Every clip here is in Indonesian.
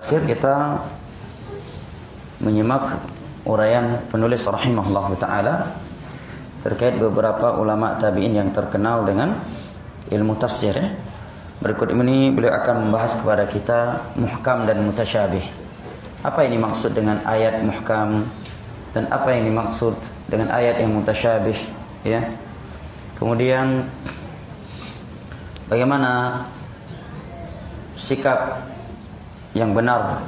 terakhir kita menyimak uraian penulis rahimahullah taala terkait beberapa ulama tabi'in yang terkenal dengan ilmu tafsir. Berikut ini beliau akan membahas kepada kita muhkam dan mutasyabih. Apa ini maksud dengan ayat muhkam dan apa yang dimaksud dengan ayat yang mutasyabih, ya. Kemudian bagaimana sikap yang benar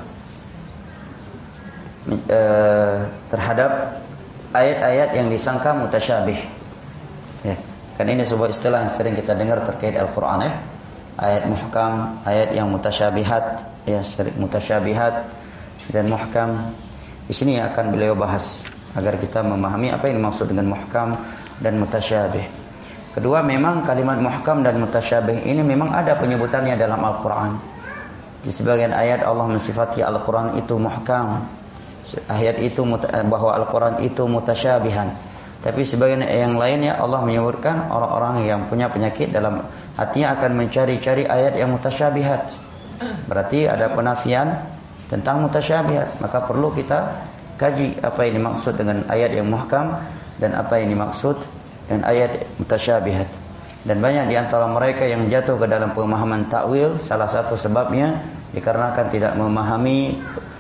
terhadap ayat-ayat yang disangka mutasyabih, ya. Kan ini sebuah istilah yang sering kita dengar terkait Al-Quran, ya. Ayat muhkam, ayat yang mutasyabihat, ya, mutasyabihat dan muhkam. Di sini akan beliau bahas agar kita memahami apa yang dimaksud dengan muhkam dan mutasyabih. Kedua, memang kalimat muhkam dan mutasyabih ini memang ada penyebutannya dalam Al-Quran. Di sebagian ayat Allah mensifati Al-Quran itu muhkam, ayat itu bahwa Al-Quran itu mutasyabihan. Tapi sebagian yang lainnya Allah menyebutkan orang-orang yang punya penyakit dalam hatinya akan mencari-cari ayat yang mutasyabihat. Berarti ada penafian tentang mutasyabihat. Maka perlu kita kaji apa yang dimaksud dengan ayat yang muhkam dan apa yang dimaksud dengan ayat mutasyabihat. Dan banyak di antara mereka yang jatuh ke dalam pemahaman takwil, salah satu sebabnya dikarenakan tidak memahami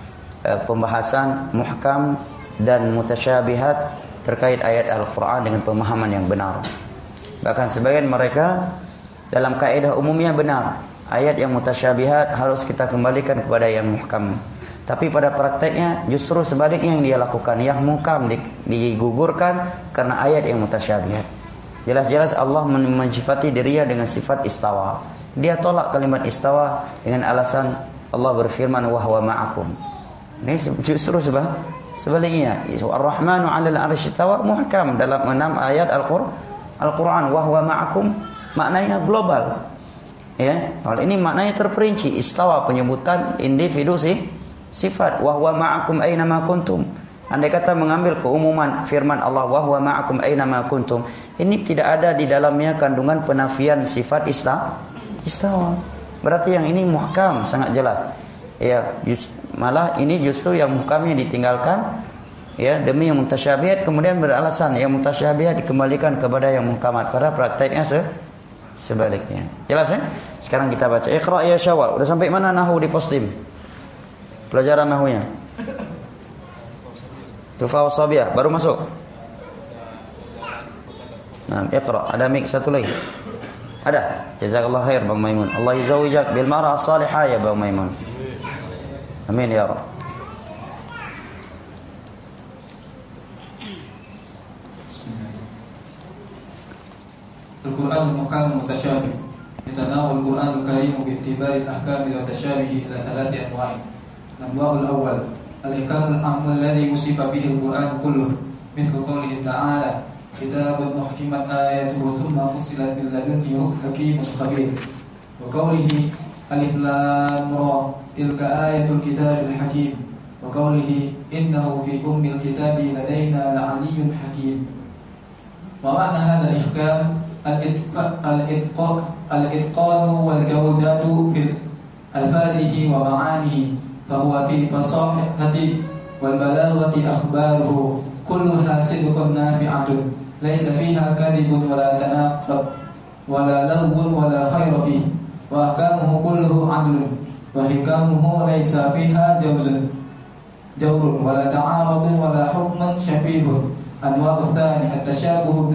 pembahasan muhkam dan mutasyabihat terkait ayat Al-Quran dengan pemahaman yang benar. Bahkan sebagian mereka dalam kaidah umumnya benar, ayat yang mutasyabihat harus kita kembalikan kepada yang muhkam. Tapi pada prakteknya justru sebaliknya yang dia lakukan, yang muhkam digugurkan karena ayat yang mutasyabihat. Jelas-jelas Allah mensifati dirinya dengan sifat istawa. Dia tolak kalimat istawa dengan alasan Allah berfirman wa huwa ma'akum. Ini justru sebaliknya. Ar-Rahmanu 'alal 'arsy istawa muhkam dalam 6 ayat Al-Quran. Wa huwa ma'akum maknanya global. Ya, hal ini maknanya terperinci. Istawa penyebutan individu sifat. Wa huwa ma'akum aina ma kuntum. Andai kata mengambil keumuman firman Allah wa huwa ma'akum aina ma kuntum, ini tidak ada di dalamnya kandungan penafian sifat istawa. Berarti yang ini muhkam, sangat jelas. Ya, malah ini justru yang muhkamnya ditinggalkan, ya, demi yang mutasyabihat, kemudian beralasan yang mutasyabihat dikembalikan kepada yang muhkamat. Pada prakteknya sebaliknya. Jelas, ya? Sekarang kita baca. Iqra ya Syawal. Udah sampai mana nahwu di postim? Pelajaran nahwunya. Tufa wasabiyah baru masuk. Nah, iqra. Ada mic satu lagi. Ada. Jazakallahu khair Bang Maimun. Allah yuzawijak bil mar'ah salihah ya Bang Maimun. Amin ya Rabb. Al-Quran muhkam mutasyabih. Yatanawal Al-Quran al-Karim bi'tibari al-ahkam wa tashabih ila 3 anwa'. Anwa'ul awwal al-ihkam al-'am alladhi wusifa bihi al-Quran kulluh, mithlu qawlihi ta'ala kitabun muhkimat ayatuhu thumma fussilat min ladunni hakimun khabir. Wa qawlihi alif lam ra tilka ayatul kitabil hakim. Wa qawlihi innahu fi ummil kitabi ladaina la'aliyyun hakim. Wa ma'na hadha al-ihkam al-itqan wal jawdatu fil alfadhihi wa ma'anihi, fahuwa fi fasahati wal balaghati akhbaruhu kulluha sidqun nafi'atun laysa fiha kadhibun wala tanaqub wala laghwun wala khayra fihi wa ahkamuhu kulluhu 'adlun wa hikamuhu laysa fiha jawrun wala ta'arudun wala hukmun syabihun. Anwa'u tsani at-tashabuh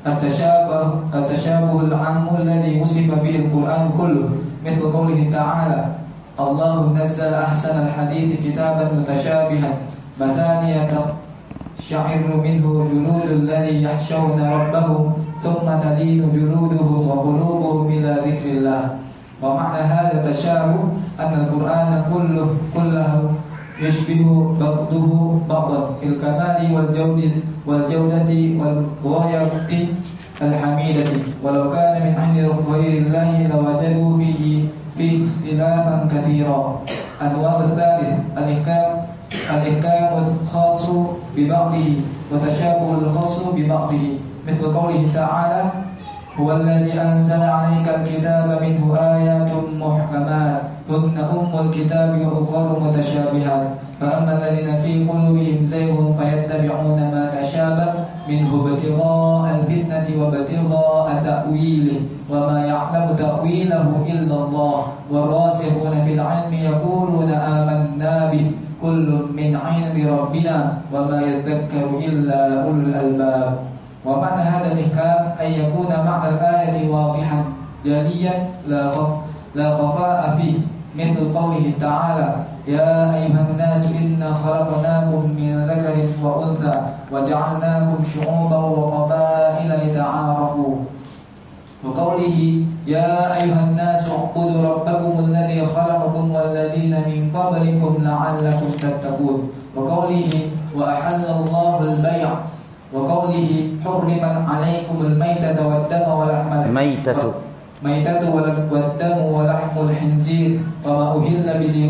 al-'am alladhi wusifa bihi al-Qur'an kulluh, mithlu qawlihi ta'ala Allahu nazzala ahsana al-hadithi kitaban mutashabihan mathaniya taqsha'irru minhu juludul ladhi yakhshawna rabbahum thumma talinu juluduhum wa qulubuhum ila dhikrillah. Wa ma'na hadha tashabuh anna al-Qur'ana kulluhu yushbihu ba'duhu ba'dan fil kamali wal jawdati wal ghayati al-hamidati walau kana min 'indi ghayrillahi lawajadu fihi ikhtilafan katsira. Anwa'u tsalits al-ihkam al-khassu bi ba'dihi wa tashabuhu al-khassu bi ba'dihi, mithlu qawlihi ta'ala huwa alladhi anzala 'alaykal kitaba minhu ayatun muhkamat هن أم الكتاب وأخر متشابهات فأما الذين في قلوبهم زيغ فيتبعون ما تشابه منه ابتغاء الفتنة وابتغاء تأويله وما يعلم تأويله إلا الله والراسخون في العلم يقولون آمنا به كل من عند ربنا وما يذكر إلا أولو الألباب. ومعنى هذا الإحكام أن يكون معنى الآية واضحا جليا لا خفاء فيه مثل قوله تعالى يا أيها الناس إنا خلقناكم من ذكر وأنثى وجعلناكم شعوبا وقبائل لتعارفوا وقوله يا أيها الناس اعبدوا ربكم الذي خلقكم والذين من قبلكم لعلكم تتقون وقوله وأحل الله البيع وقوله حرمت عليكم الميتة والدم ولحم ميتة والدم ولحم الخنزير وما أهل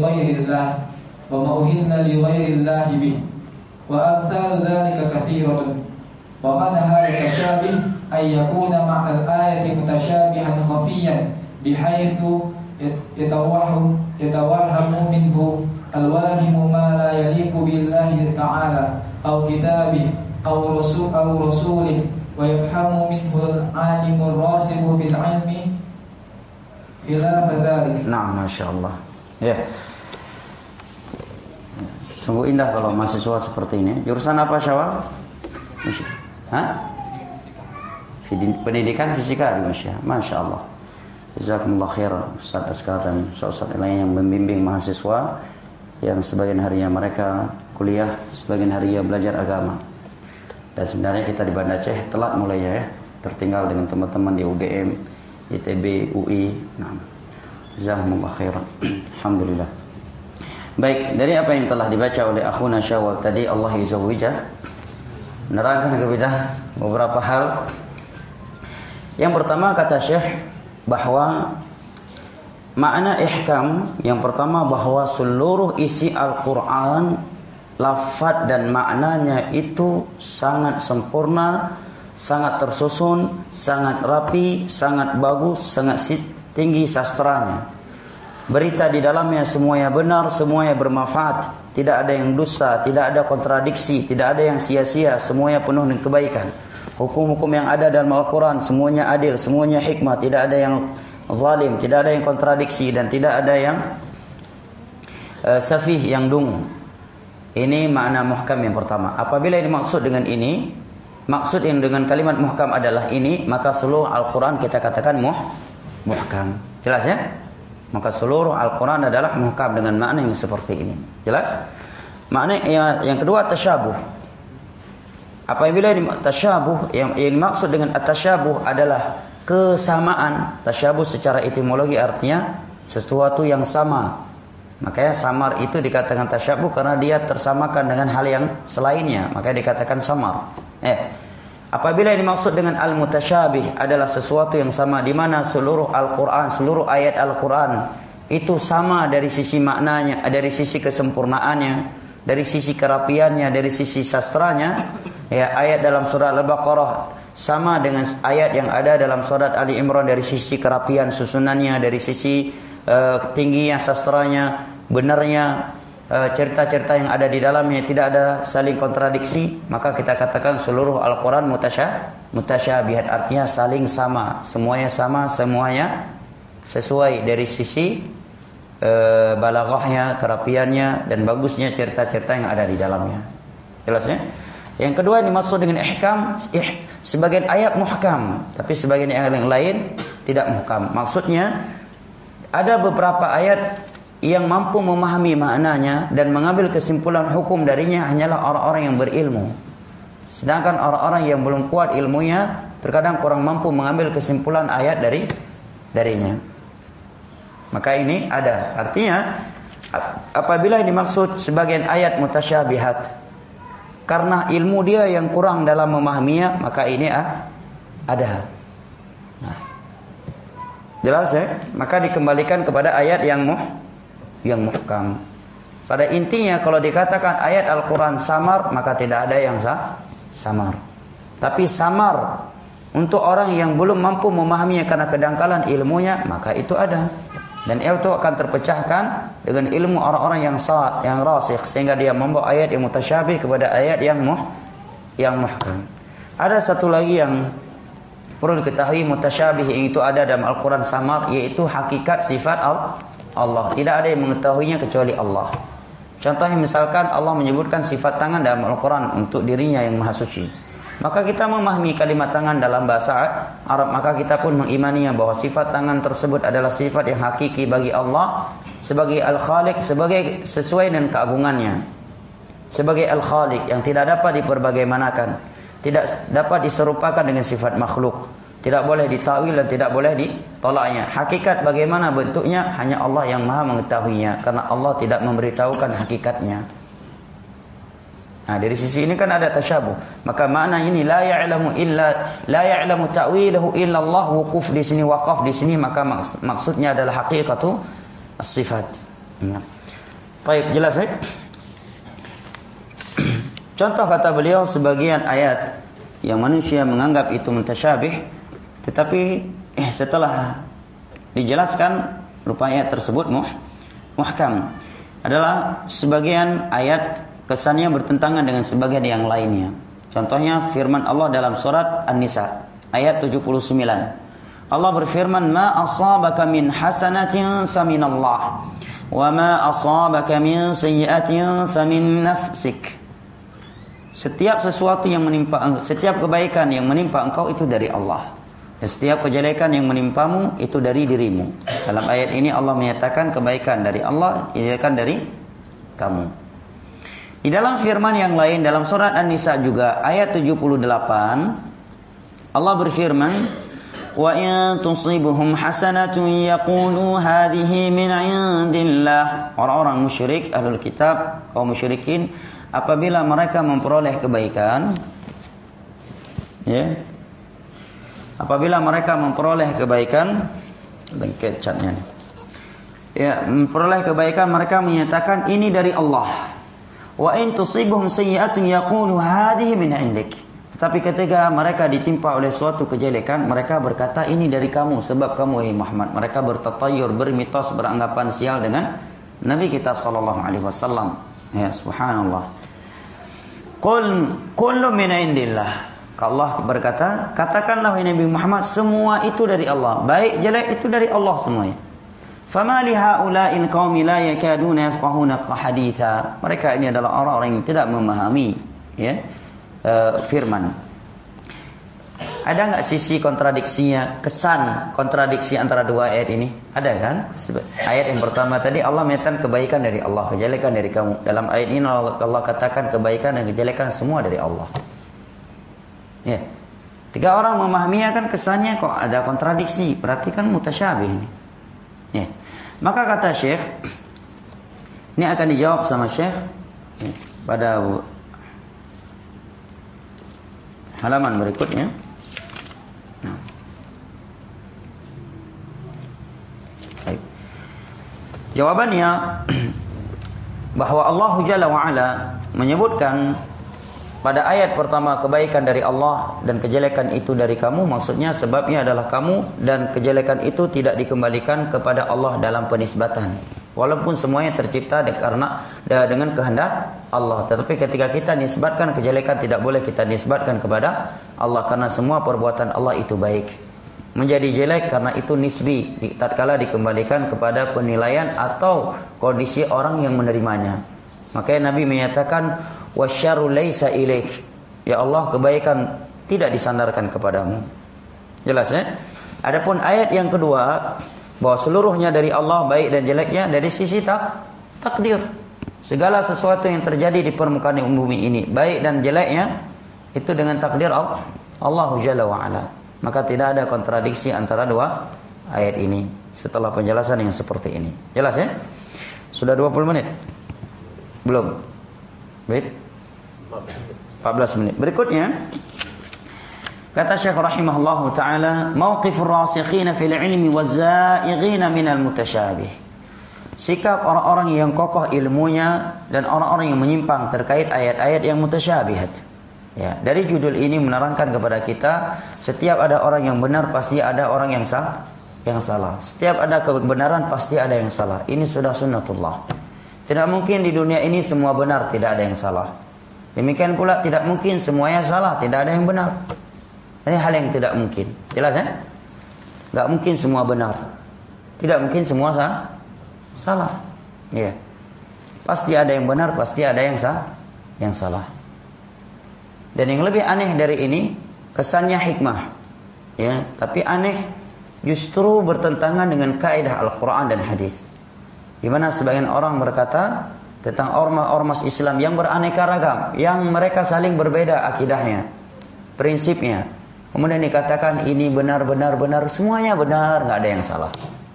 لغير الله به وأمثال ذلك كثيرة. ومعنى هذا التشابه أن يكون معنى الآية متشابها خفيا بحيث يتوهم منه الواهم ما لا يليق بالله تعالى أو كتابه أو رسوله ويفهم منه العالم الراسخ في العلم خلاف ذلك. Nah, Masya Allah. Ya. Sungguh indah kalau mahasiswa seperti ini. Jurusan apa, Syawal? Pendidikan fisika di Masya Allah. Jazakumullah khairan Ustaz Askar dan Ustaz lain yang membimbing mahasiswa yang sebagian harinya mereka kuliah, sebagian harinya belajar agama. Dan sebenarnya kita di Banda Aceh telat mulainya ya, tertinggal dengan teman-teman di UGM, ITB, UI. Nah, jazakumullah khairan. Alhamdulillah. Baik, dari apa yang telah dibaca oleh akhuna Syawal tadi, Allah yuzawwijah, menerangkan kepada beberapa hal. Yang pertama kata Syekh bahwa makna ihkam yang pertama bahwa seluruh isi Al-Quran, lafaz dan maknanya itu sangat sempurna, sangat tersusun, sangat rapi, sangat bagus, sangat tinggi sastranya. Berita di dalamnya semuanya benar, semuanya bermanfaat, tidak ada yang dusta, tidak ada kontradiksi, tidak ada yang sia-sia, semuanya penuh dengan kebaikan. Hukum-hukum yang ada dalam Al-Quran semuanya adil, semuanya hikmah, tidak ada yang zalim, tidak ada yang kontradiksi, dan tidak ada yang safih, yang dungu. Ini makna muhkam yang pertama. Apabila yang dimaksud dengan ini, maksud yang dengan kalimat muhkam adalah ini, maka seluruh Al-Quran kita katakan muhkam. Jelas ya? Maka seluruh Al-Quran adalah muhkam dengan makna yang seperti ini. Jelas? Makna yang kedua tasyabuh. Apabila tasyabuh, yang dimaksud dengan at-tasyabuh adalah kesamaan. Tasyabuh secara etimologi artinya sesuatu yang sama. Makanya samar itu dikatakan tasyabuh karena dia tersamakan dengan hal yang selainnya, makanya dikatakan samar. Apabila dimaksud dengan al-mutasyabih adalah sesuatu yang sama, di mana seluruh Al-Quran, seluruh ayat Al-Quran itu sama dari sisi maknanya, dari sisi kesempurnaannya, dari sisi kerapiannya, dari sisi sastranya. Ya, ayat dalam surat Al-Baqarah sama dengan ayat yang ada dalam surat Ali Imran dari sisi kerapian susunannya, dari sisi tingginya sastranya, benarnya cerita-cerita yang ada di dalamnya, tidak ada saling kontradiksi, maka kita katakan seluruh Al-Quran mutasyabihat, artinya saling sama, semuanya sama, semuanya sesuai dari sisi balaghahnya, kerapiannya, dan bagusnya cerita-cerita yang ada di dalamnya. Jelasnya? Yang kedua yang dimaksud dengan ihkam, sebagian ayat muhkam, tapi sebagian yang lain tidak muhkam. Maksudnya ada beberapa ayat yang mampu memahami maknanya dan mengambil kesimpulan hukum darinya hanyalah orang-orang yang berilmu. Sedangkan orang-orang yang belum kuat ilmunya terkadang kurang mampu mengambil kesimpulan ayat darinya. Maka ini ada. Artinya apabila dimaksud sebagian ayat mutasyabihat karena ilmu dia yang kurang dalam memahaminya, maka ini ada. Nah, jelas ya? Maka dikembalikan kepada ayat yang muhkam. Pada intinya kalau dikatakan ayat Al-Quran samar, maka tidak ada yang samar. Tapi samar untuk orang yang belum mampu memahaminya karena kedangkalan ilmunya, maka itu ada. Dan itu akan terpecahkan dengan ilmu orang-orang yang rasikh, sehingga dia membawa ayat yang mutasyabih kepada ayat yang muhkam. Ada satu lagi yang perlu diketahui, mutasyabih yang itu ada dalam Al-Quran samar, yaitu hakikat sifat Allah. Tidak ada yang mengetahuinya kecuali Allah. Contohnya misalkan Allah menyebutkan sifat tangan dalam Al-Quran untuk dirinya yang maha suci. Maka kita memahami kalimat tangan dalam bahasa Arab, maka kita pun mengimaninya bahwa sifat tangan tersebut adalah sifat yang hakiki bagi Allah sebagai Al-Khaliq, sebagai sesuai dengan keagungannya. Sebagai Al-Khaliq yang tidak dapat diperbagaimanakan, tidak dapat diserupakan dengan sifat makhluk, tidak boleh ditakwil dan tidak boleh ditolaknya. Hakikat bagaimana bentuknya hanya Allah yang maha mengetahuinya, karena Allah tidak memberitahukan hakikatnya. Nah, dari sisi ini kan ada tasyabuh. Maka makna ini la ya'lamu ta'wilahu illa Allah, wukuf di sini, waqaf di sini, maka maksudnya adalah hakikatu as-sifat. Baik, jelas ya? Contoh kata beliau, sebagian ayat yang manusia menganggap itu mutasyabih, tetapi setelah dijelaskan rupa ayat tersebut muhkam, adalah sebagian ayat kesannya bertentangan dengan sebagian yang lainnya. Contohnya firman Allah dalam surat An-Nisa ayat 79. Allah berfirman, "Ma asabaka min hasanatin faminallah, wa ma asabaka min sayyi'atin famin nafsik." Setiap sesuatu yang menimpa, setiap kebaikan yang menimpa engkau itu dari Allah, dan setiap kejelekan yang menimpamu itu dari dirimu. Dalam ayat ini Allah menyatakan kebaikan dari Allah, kejelekan dari kamu. Di dalam firman yang lain dalam surat An-Nisa juga ayat 78, Allah berfirman, "Wa in tusibuhum hasanatun yaqulu hadhihi min 'indillah." Orang-orang musyrik, ahlul kitab, kaum musyrikin, apabila mereka memperoleh kebaikan, apabila mereka memperoleh kebaikan, lengket catnya. Memperoleh kebaikan, mereka menyatakan ini dari Allah. Wa in tusibhum sayyi'atun yaqulu hadhihi min 'indik. Tetapi ketika mereka ditimpa oleh suatu kejelekan, mereka berkata ini dari kamu, sebab kamu wahai Muhammad. Mereka bertatayur, bermitos, beranggapan sial dengan Nabi kita sallallahu alaihi wasallam. Ya, subhanallah. Qul kullu min 'indillah. Allah berkata, katakanlah wahai Nabi Muhammad, semua itu dari Allah. Baik jelek itu dari Allah semuanya. Fama li haula'il qaumi la yakaduna yafqahuna haditha. Mereka ini adalah orang-orang yang tidak memahami firman. Ada enggak sisi kontradiksinya, kesan kontradiksi antara dua ayat ini? Ada kan? Ayat yang pertama tadi Allah menyatakan kebaikan dari Allah, kejelekan dari kamu. Dalam ayat ini Allah katakan kebaikan dan kejelekan semua dari Allah. Ya. Tiga orang memahaminya kan kesannya kok ada kontradiksi, berarti kan mutasyabih ini. Ya. Maka kata Syekh, ini akan dijawab sama Syekh pada halaman berikutnya. Nah. Baik. Jawabannya bahwa Allah Jalla wa Ala menyebutkan pada ayat pertama kebaikan dari Allah dan kejelekan itu dari kamu, maksudnya sebabnya adalah kamu, dan kejelekan itu tidak dikembalikan kepada Allah dalam penisbatan. Walaupun semuanya tercipta karena dengan kehendak Allah, tetapi ketika kita nisbatkan kejelekan, tidak boleh kita nisbatkan kepada Allah, karena semua perbuatan Allah itu baik. Menjadi jelek karena itu nisbi, tatkala dikembalikan kepada penilaian atau kondisi orang yang menerimanya. Makanya Nabi menyatakan, wasyarru laisa ilaik. Ya Allah, kebaikan tidak disandarkan kepadamu. Jelas ya? Adapun ayat yang kedua, bahwa seluruhnya dari Allah, baik dan jeleknya dari sisi takdir. Segala sesuatu yang terjadi di permukaan bumi ini, baik dan jeleknya, itu dengan takdir Allah Jalla wa Ala. Maka tidak ada kontradiksi antara dua ayat ini setelah penjelasan yang seperti ini. Jelas ya? Sudah 20 menit? Belum? Baik. 14 menit. Berikutnya kata Syekh rahimahullahu taala, mauqifur rasikhina fil ilmi waz-za'ighina minal mutasyabih. Sikap orang-orang yang kokoh ilmunya dan orang-orang yang menyimpang terkait ayat-ayat yang mutasyabihat. Ya, dari judul ini menerangkan kepada kita, setiap ada orang yang benar pasti ada orang yang yang salah. Setiap ada kebenaran pasti ada yang salah. Ini sudah sunnatullah. Tidak mungkin di dunia ini semua benar, tidak ada yang salah. Demikian pula tidak mungkin semuanya salah, tidak ada yang benar. Ini hal yang tidak mungkin. Jelas ya? Gak mungkin semua benar. Tidak mungkin semua salah. Ya. Pasti ada yang benar, pasti ada yang salah. Dan yang lebih aneh dari ini, kesannya hikmah. Ya, tapi aneh justru bertentangan dengan kaidah Al-Quran dan hadis. Di mana sebagian orang berkata tentang ormas-ormas Islam yang beraneka ragam, yang mereka saling berbeda akidahnya, prinsipnya. Kemudian dikatakan ini benar, semuanya benar, nggak ada yang salah.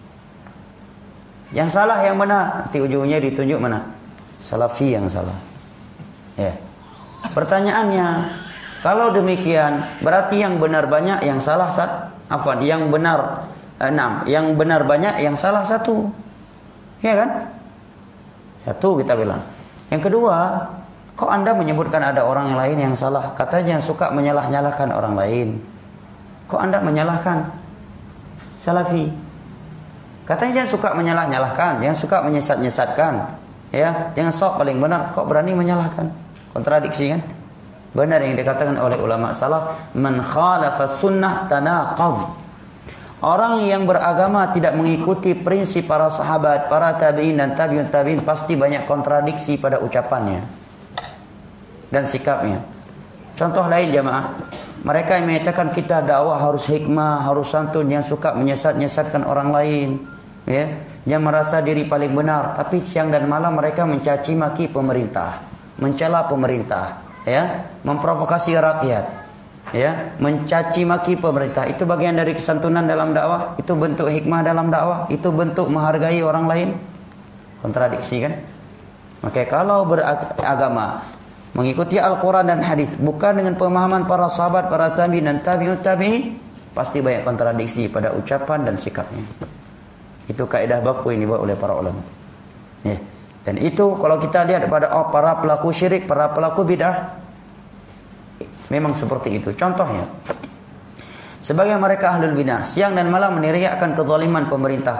Yang salah yang mana? Nanti ujungnya ditunjuk mana? Salafi yang salah. Ya. Pertanyaannya, kalau demikian berarti yang benar banyak, yang salah yang benar 6, yang benar banyak, yang salah 1. Ya kan? 1 kita bilang. Yang kedua, kok Anda menyebutkan ada orang yang lain yang salah? Katanya suka menyalah-nyalahkan orang lain. Kok Anda menyalahkan Salafi? Katanya jangan suka menyalah-nyalahkan, jangan suka menyesat-nyesatkan. Ya, jangan sok paling benar, kok berani menyalahkan? Kontradiksi kan? Benar yang dikatakan oleh ulama salaf, man khalafa sunnah tanaqadh. Orang yang beragama tidak mengikuti prinsip para sahabat, para tabi'in dan tabi'un tabi'in pasti banyak kontradiksi pada ucapannya dan sikapnya. Contoh lain jamaah, mereka yang mengatakan kita dakwah harus hikmah, harus santun, yang suka menyesat-nyesatkan orang lain, ya, yang merasa diri paling benar, tapi siang dan malam mereka mencaci maki pemerintah, mencela pemerintah, ya, memprovokasi rakyat, ya, mencaci maki pemerintah. Itu bagian dari kesantunan dalam dakwah, itu bentuk hikmah dalam dakwah, itu bentuk menghargai orang lain. Kontradiksi kan? Maka kalau beragama mengikuti Al-Quran dan hadis bukan dengan pemahaman para sahabat, para tabi'in dan tabi'ut tabi'in, pasti banyak kontradiksi pada ucapan dan sikapnya. Itu kaidah baku yang dibuat oleh para ulama. Ya. Dan itu kalau kita lihat pada para pelaku syirik, para pelaku bid'ah, memang seperti itu. Contohnya, sebagai mereka ahlul bidah, siang dan malam meneriakkan kezaliman pemerintah.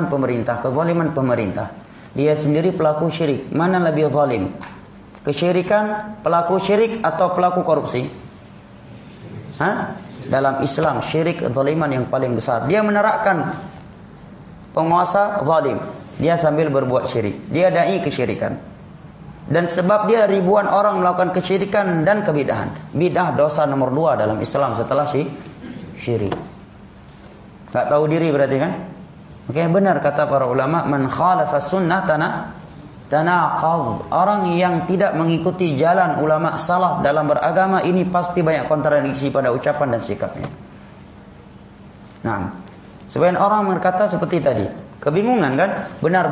Dia sendiri pelaku syirik. Mana lebih zalim? Kesyirikan, pelaku syirik atau pelaku korupsi? Dalam Islam, syirik zaliman yang paling besar. Dia menerapkan penguasa zalim. Dia sambil berbuat syirik. Dia dai kesyirikan. Dan sebab dia ribuan orang melakukan kesyirikan dan kebidahan. Bidah dosa nomor 2 dalam Islam setelah syirik. Tak tahu diri berarti kan? Oke, benar kata para ulama, man khalafa sunnah tanaqadh. Orang yang tidak mengikuti jalan ulama salaf dalam beragama ini pasti banyak kontradiksi pada ucapan dan sikapnya. Nah, sebagian orang berkata seperti tadi, kebingungan kan? Benar.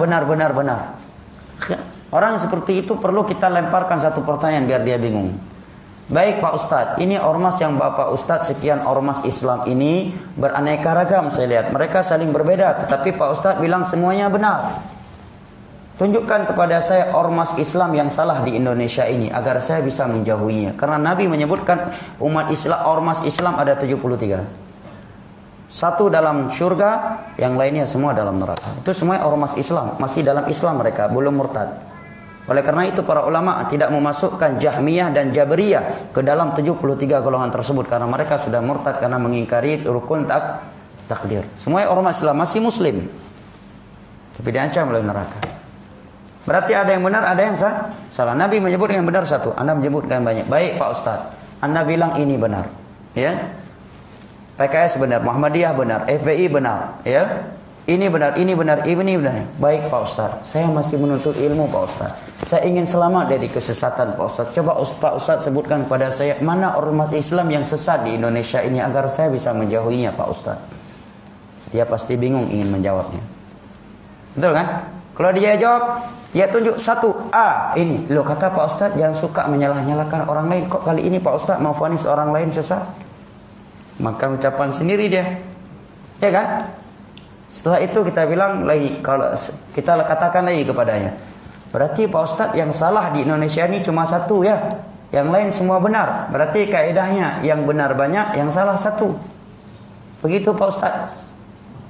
Orang seperti itu perlu kita lemparkan satu pertanyaan biar dia bingung. Baik Pak Ustadz, ini ormas yang Bapak Ustadz sekian ormas Islam ini beraneka ragam saya lihat. Mereka saling berbeda, tetapi Pak Ustadz bilang semuanya benar. Tunjukkan kepada saya ormas Islam yang salah di Indonesia ini agar saya bisa menjauhinya. Karena Nabi menyebutkan umat Islam, ormas Islam ada 73. 1 dalam surga, yang lainnya semua dalam neraka. Itu semua ormas Islam, masih dalam Islam mereka, belum murtad. Oleh karena itu para ulama tidak memasukkan Jahmiyah dan Jabriyah ke dalam 73 golongan tersebut karena mereka sudah murtad karena mengingkari rukun takdir. Semua ormas Islam masih muslim, tapi diancam oleh neraka. Berarti ada yang benar, ada yang salah. Nabi menyebut yang benar 1, Anda menyebutkan banyak. Baik Pak Ustaz, Anda bilang ini benar, ya. PKS benar, Muhammadiyah benar, FPI benar, ya. Ini benar. Baik Pak Ustaz, saya masih menuntut ilmu Pak Ustaz. Saya ingin selamat dari kesesatan Pak Ustaz. Coba Pak Ustaz sebutkan kepada saya mana ormas Islam yang sesat di Indonesia ini agar saya bisa menjauhinya Pak Ustaz. Dia pasti bingung ingin menjawabnya. Betul kan? Kalau dia jawab, dia tunjuk 1A ini. Loh kata Pak Ustaz jangan suka menyalah-nyalahkan orang lain. Kok kali ini Pak Ustaz mau vonis orang lain sesat? Maka ucapan sendiri dia. Ya kan? Setelah itu kita bilang lagi, kalau kita katakan lagi kepadanya, berarti Pak Ustadz yang salah di Indonesia ini cuma 1 ya, yang lain semua benar. Berarti kaidahnya yang benar banyak, yang salah 1. Begitu Pak Ustadz.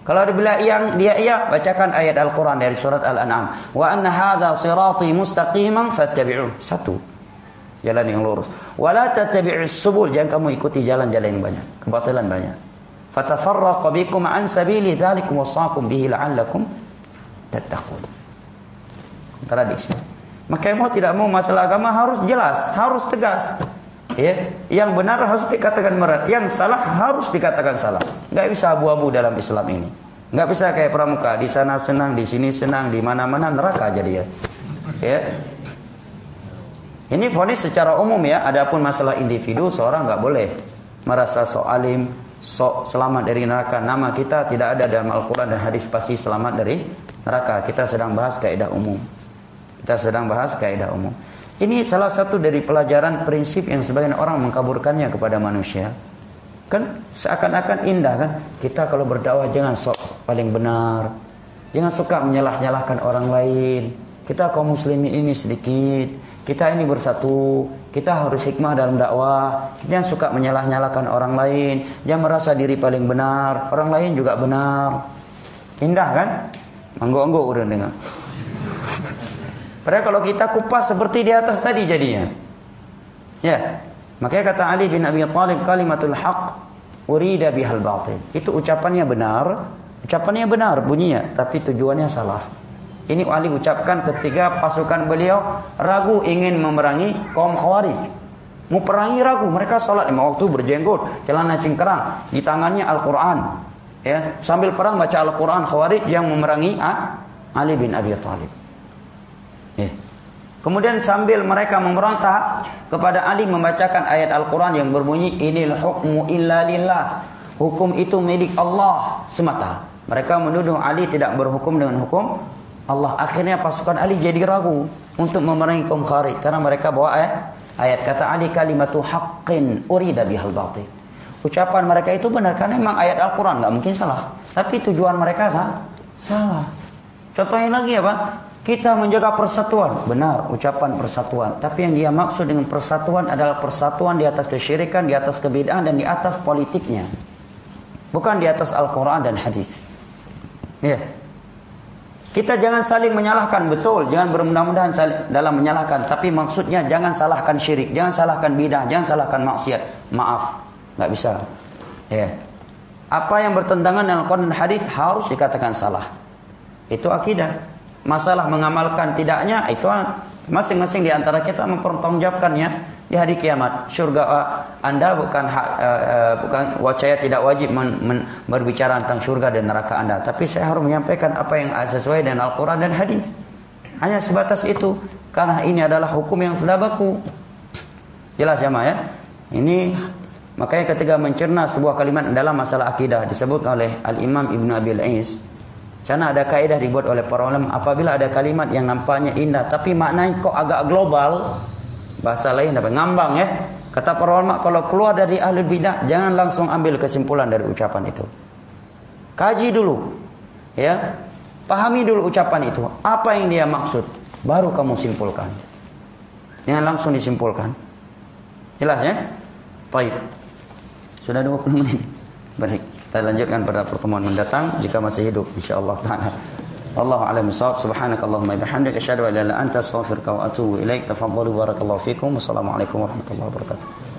Kalau dia iya, bacakan ayat Al-Quran dari surat Al-An'am. Wa anna hadza sirati mustaqiman fattabi'uh. Satu, jalan yang lurus. Wa la tattabi'us subul, jangan kamu ikuti jalan-jalan yang banyak, kebatilan banyak. Fatafarraqu bikum an sabili dzalikum wasaqum bihi la'allakum tattaqun. Kontradiksi. Maka mau tidak mau masalah agama harus jelas, harus tegas. Ya, yang benar harus dikatakan benar, yang salah harus dikatakan salah. Enggak bisa abu-abu dalam Islam ini. Enggak bisa kayak pramuka, di sana senang, di sini senang, di mana-mana neraka jadi ya. Ya. Ini vonis secara umum ya. Adapun masalah individu, seorang enggak boleh merasa sok alim, sok selamat dari neraka. Nama kita tidak ada dalam Al-Qur'an dan hadis pasti selamat dari neraka. Kita sedang bahas kaidah umum. Ini salah satu dari pelajaran prinsip yang sebagian orang mengkaburkannya kepada manusia. Kan seakan-akan indah kan? Kita kalau berdakwah jangan sok paling benar. Jangan suka menyalah-nyalahkan orang lain. Kita kaum muslimin ini sedikit. Kita ini bersatu. Kita harus hikmah dalam dakwah. Kita jangan suka menyalah-nyalahkan orang lain. Jangan merasa diri paling benar. Orang lain juga benar. Indah kan? Anggo-anggo udah dengar. Padahal kalau kita kupas seperti di atas tadi jadinya. Ya. Makanya kata Ali bin Abi Thalib, kalimatul haq urida bihal batil. Itu ucapannya benar bunyinya, tapi tujuannya salah. Ini Ali ucapkan ketika pasukan beliau ragu ingin memerangi kaum Khawarij. Mau perangi ragu, mereka salat 5 waktu berjenggot, celana cingkrang, di tangannya Al-Qur'an. Ya, sambil perang baca Al-Qur'an. Khawarij yang memerangi Ali bin Abi Thalib. Ya. Kemudian sambil mereka memberontak kepada Ali membacakan ayat Al-Quran yang berbunyi inil hukmu illa lillah. Hukum itu milik Allah semata. Mereka menuduh Ali tidak berhukum dengan hukum Allah. Akhirnya pasukan Ali jadi ragu untuk memerangi kaum Khawarij karena mereka bawa ayat kata Ali kalimatu haqqin urida bihal batil. Ucapan mereka itu benar karena memang ayat Al-Quran enggak mungkin salah. Tapi tujuan mereka salah. Contohnya lagi apa? Kita menjaga persatuan, benar ucapan persatuan. Tapi yang dia maksud dengan persatuan adalah persatuan di atas kesyirikan, di atas kebid'ahan dan di atas politiknya. Bukan di atas Al-Quran dan hadis. Ya. Kita jangan saling menyalahkan, betul. Jangan bermudah-mudahan dalam menyalahkan. Tapi maksudnya jangan salahkan syirik, jangan salahkan bid'ah, jangan salahkan maksiat. Maaf, nggak bisa. Ya. Apa yang bertentangan dengan Al-Quran dan hadis harus dikatakan salah. Itu akidah. Masalah mengamalkan tidaknya itu masing-masing di antara kita mempertanggungjawabkannya di hari kiamat. Surga Anda bukan saya tidak wajib berbicara tentang surga dan neraka Anda, tapi saya harus menyampaikan apa yang sesuai dengan Al-Qur'an dan hadis. Hanya sebatas itu karena ini adalah hukum yang sudah baku. Jelas ya, Ma ya? Ini makanya ketika mencerna sebuah kalimat dalam masalah akidah disebut oleh Al-Imam Ibn Abil Ais. Sana ada kaidah dibuat oleh para ulama, apabila ada kalimat yang nampaknya indah tapi maknanya kok agak global, bahasa lain dapat ngambang ya. Kata para ulama, kalau keluar dari ahli bidah jangan langsung ambil kesimpulan dari ucapan itu. Kaji dulu. Ya. Pahami dulu ucapan itu, apa yang dia maksud, baru kamu simpulkan. Jangan langsung disimpulkan. Jelas ya? Baik. Sudah 20 menit. Baik. Kita lanjutkan pada pertemuan mendatang jika masih hidup insyaallah taala. Wallahu a'lam bissawab. Subhanakallahumma bihamdika asyhadu an la ilaha illa anta astaghfiruka wa atubu ilaik. Tafadhalu barakallahu fikum. Wassalamualaikum warahmatullahi wabarakatuh.